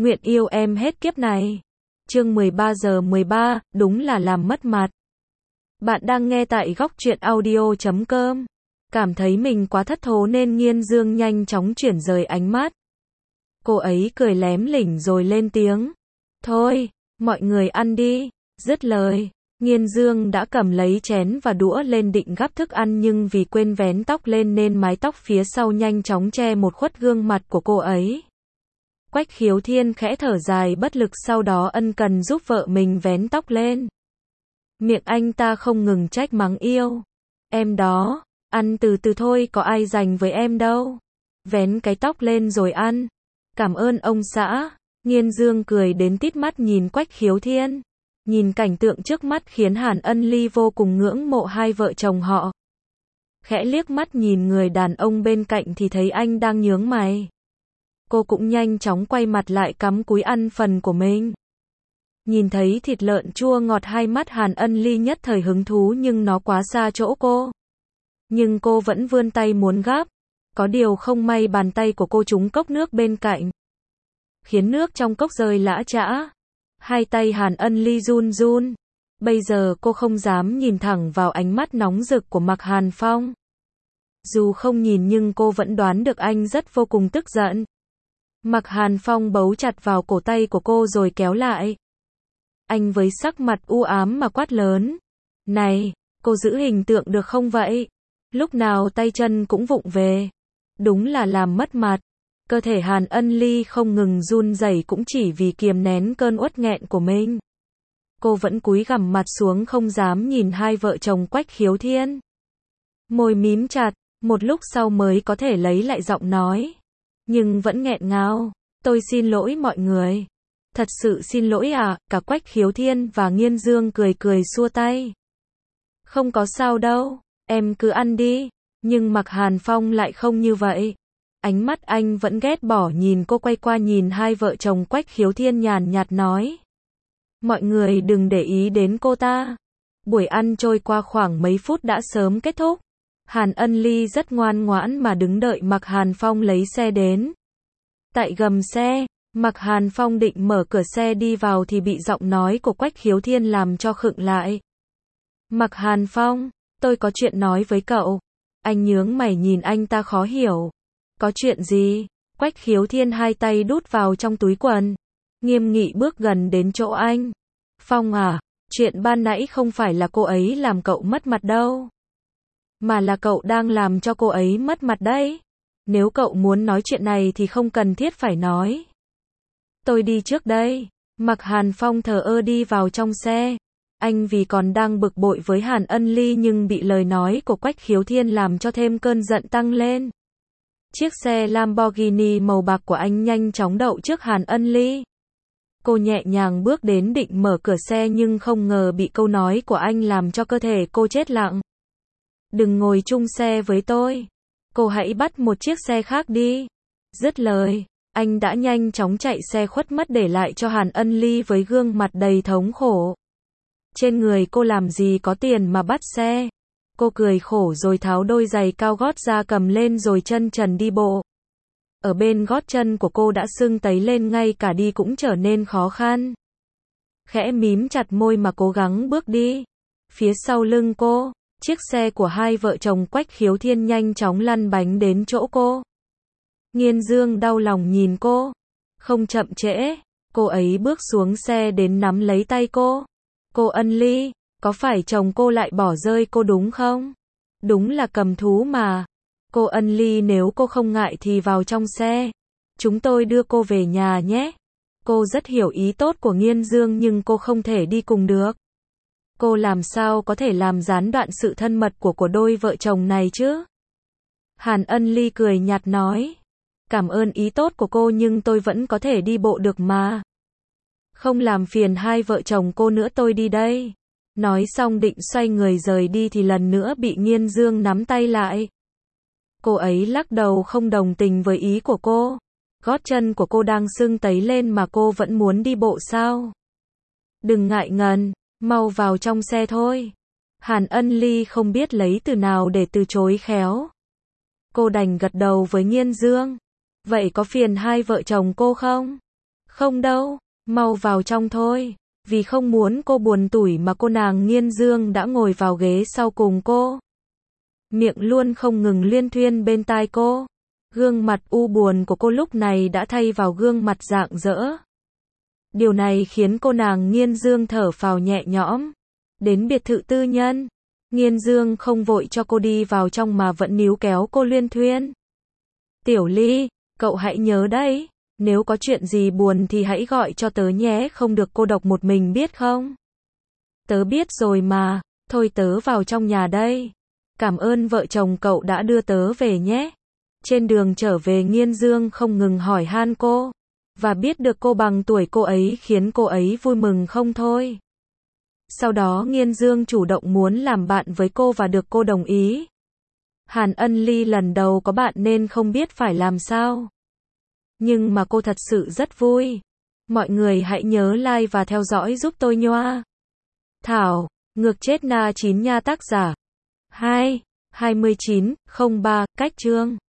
nguyện yêu em hết kiếp này. Chương 13:13, đúng là làm mất mặt. Bạn đang nghe tại góc truyện audio.com. Cảm thấy mình quá thất thố nên Nghiên Dương nhanh chóng chuyển rời ánh mắt. Cô ấy cười lém lỉnh rồi lên tiếng. Thôi, mọi người ăn đi. Dứt lời, Nghiên Dương đã cầm lấy chén và đũa lên định gắp thức ăn nhưng vì quên vén tóc lên nên mái tóc phía sau nhanh chóng che một khuất gương mặt của cô ấy. Quách Khiếu Thiên khẽ thở dài bất lực sau đó ân cần giúp vợ mình vén tóc lên. Miệng anh ta không ngừng trách mắng yêu. Em đó, ăn từ từ thôi có ai dành với em đâu. Vén cái tóc lên rồi ăn. Cảm ơn ông xã. Nghiên Dương cười đến tít mắt nhìn Quách Khiếu Thiên. Nhìn cảnh tượng trước mắt khiến Hàn Ân Ly vô cùng ngưỡng mộ hai vợ chồng họ. Khẽ liếc mắt nhìn người đàn ông bên cạnh thì thấy anh đang nhướng mày. Cô cũng nhanh chóng quay mặt lại cắm cúi ăn phần của mình. Nhìn thấy thịt lợn chua ngọt hai mắt Hàn Ân Ly nhất thời hứng thú nhưng nó quá xa chỗ cô. Nhưng cô vẫn vươn tay muốn gắp. Có điều không may bàn tay của cô trúng cốc nước bên cạnh. Khiến nước trong cốc rơi lã chã. Hai tay Hàn Ân Ly run run. Bây giờ cô không dám nhìn thẳng vào ánh mắt nóng rực của Mạc Hàn Phong. Dù không nhìn nhưng cô vẫn đoán được anh rất vô cùng tức giận. Mạc Hàn Phong bấu chặt vào cổ tay của cô rồi kéo lại. Anh với sắc mặt u ám mà quát lớn. Này, cô giữ hình tượng được không vậy? Lúc nào tay chân cũng vụng về. Đúng là làm mất mặt. Cơ thể Hàn Ân Ly không ngừng run rẩy cũng chỉ vì kiềm nén cơn uất nghẹn của mình. Cô vẫn cúi gằm mặt xuống không dám nhìn hai vợ chồng Quách Khiếu Thiên. Môi mím chặt, một lúc sau mới có thể lấy lại giọng nói. Nhưng vẫn nghẹn ngào. Tôi xin lỗi mọi người. Thật sự xin lỗi à, cả Quách Khiếu Thiên và Nghiên Dương cười cười xua tay. Không có sao đâu, em cứ ăn đi. Nhưng Mạc Hàn Phong lại không như vậy. Ánh mắt anh vẫn ghét bỏ nhìn cô quay qua nhìn hai vợ chồng Quách Khiếu Thiên nhàn nhạt nói. Mọi người đừng để ý đến cô ta. Buổi ăn trôi qua khoảng mấy phút đã sớm kết thúc. Hàn Ân Ly rất ngoan ngoãn mà đứng đợi Mạc Hàn Phong lấy xe đến. Tại gầm xe, Mạc Hàn Phong định mở cửa xe đi vào thì bị giọng nói của Quách Khiếu Thiên làm cho khựng lại. Mạc Hàn Phong, tôi có chuyện nói với cậu. Anh nhướng mày nhìn anh ta khó hiểu. Có chuyện gì? Quách Khiếu Thiên hai tay đút vào trong túi quần. Nghiêm nghị bước gần đến chỗ anh. Phong à, chuyện ban nãy không phải là cô ấy làm cậu mất mặt đâu. Mà là cậu đang làm cho cô ấy mất mặt đấy. Nếu cậu muốn nói chuyện này thì không cần thiết phải nói. Tôi đi trước đây. Mạc Hàn Phong thờ ơ đi vào trong xe. Anh vì còn đang bực bội với Hàn Ân Ly nhưng bị lời nói của Quách Khiếu Thiên làm cho thêm cơn giận tăng lên. Chiếc xe Lamborghini màu bạc của anh nhanh chóng đậu trước Hàn Ân Ly. Cô nhẹ nhàng bước đến định mở cửa xe nhưng không ngờ bị câu nói của anh làm cho cơ thể cô chết lặng. Đừng ngồi chung xe với tôi. Cô hãy bắt một chiếc xe khác đi. Dứt lời, anh đã nhanh chóng chạy xe khuất mất để lại cho Hàn Ân Ly với gương mặt đầy thống khổ. Trên người cô làm gì có tiền mà bắt xe. Cô cười khổ rồi tháo đôi giày cao gót ra cầm lên rồi chân trần đi bộ. Ở bên gót chân của cô đã sưng tấy lên ngay cả đi cũng trở nên khó khăn. Khẽ mím chặt môi mà cố gắng bước đi. Phía sau lưng cô, chiếc xe của hai vợ chồng Quách Khiếu Thiên nhanh chóng lăn bánh đến chỗ cô. Nghiên Dương đau lòng nhìn cô. Không chậm trễ, cô ấy bước xuống xe đến nắm lấy tay cô. Cô Ân Ly, có phải chồng cô lại bỏ rơi cô đúng không? Đúng là cầm thú mà. Cô Ân Ly nếu cô không ngại thì vào trong xe. Chúng tôi đưa cô về nhà nhé. Cô rất hiểu ý tốt của Nghiên Dương nhưng cô không thể đi cùng được. Cô làm sao có thể làm gián đoạn sự thân mật của đôi vợ chồng này chứ? Hàn Ân Ly cười nhạt nói. Cảm ơn ý tốt của cô nhưng tôi vẫn có thể đi bộ được mà. Không làm phiền hai vợ chồng cô nữa tôi đi đây. Nói xong định xoay người rời đi thì lần nữa bị Nghiên Dương nắm tay lại. Cô ấy lắc đầu không đồng tình với ý của cô. Gót chân của cô đang sưng tấy lên mà cô vẫn muốn đi bộ sao? Đừng ngại ngần, mau vào trong xe thôi. Hàn Ân Ly không biết lấy từ nào để từ chối khéo. Cô đành gật đầu với Nghiên Dương. Vậy có phiền hai vợ chồng cô không? Không đâu, mau vào trong thôi. Vì không muốn cô buồn tủi mà cô nàng Nghiên Dương đã ngồi vào ghế sau cùng cô. Miệng luôn không ngừng liên thuyên bên tai cô. Gương mặt u buồn của cô lúc này đã thay vào gương mặt rạng rỡ. Điều này khiến cô nàng Nghiên Dương thở phào nhẹ nhõm. Đến biệt thự tư nhân, Nghiên Dương không vội cho cô đi vào trong mà vẫn níu kéo cô liên thuyên. Tiểu Ly, cậu hãy nhớ đấy, nếu có chuyện gì buồn thì hãy gọi cho tớ nhé, không được cô độc một mình biết không? Tớ biết rồi mà, thôi tớ vào trong nhà đây. Cảm ơn vợ chồng cậu đã đưa tớ về nhé. Trên đường trở về Nghiên Dương không ngừng hỏi han cô, và biết được cô bằng tuổi cô ấy khiến cô ấy vui mừng không thôi. Sau đó Nghiên Dương chủ động muốn làm bạn với cô và được cô đồng ý. Hàn Ân Ly lần đầu có bạn nên không biết phải làm sao. Nhưng mà cô thật sự rất vui. Mọi người hãy nhớ like và theo dõi giúp tôi nhoa. Thảo, ngược chết na chín nha, tác giả 2, 29, 03, cách chương.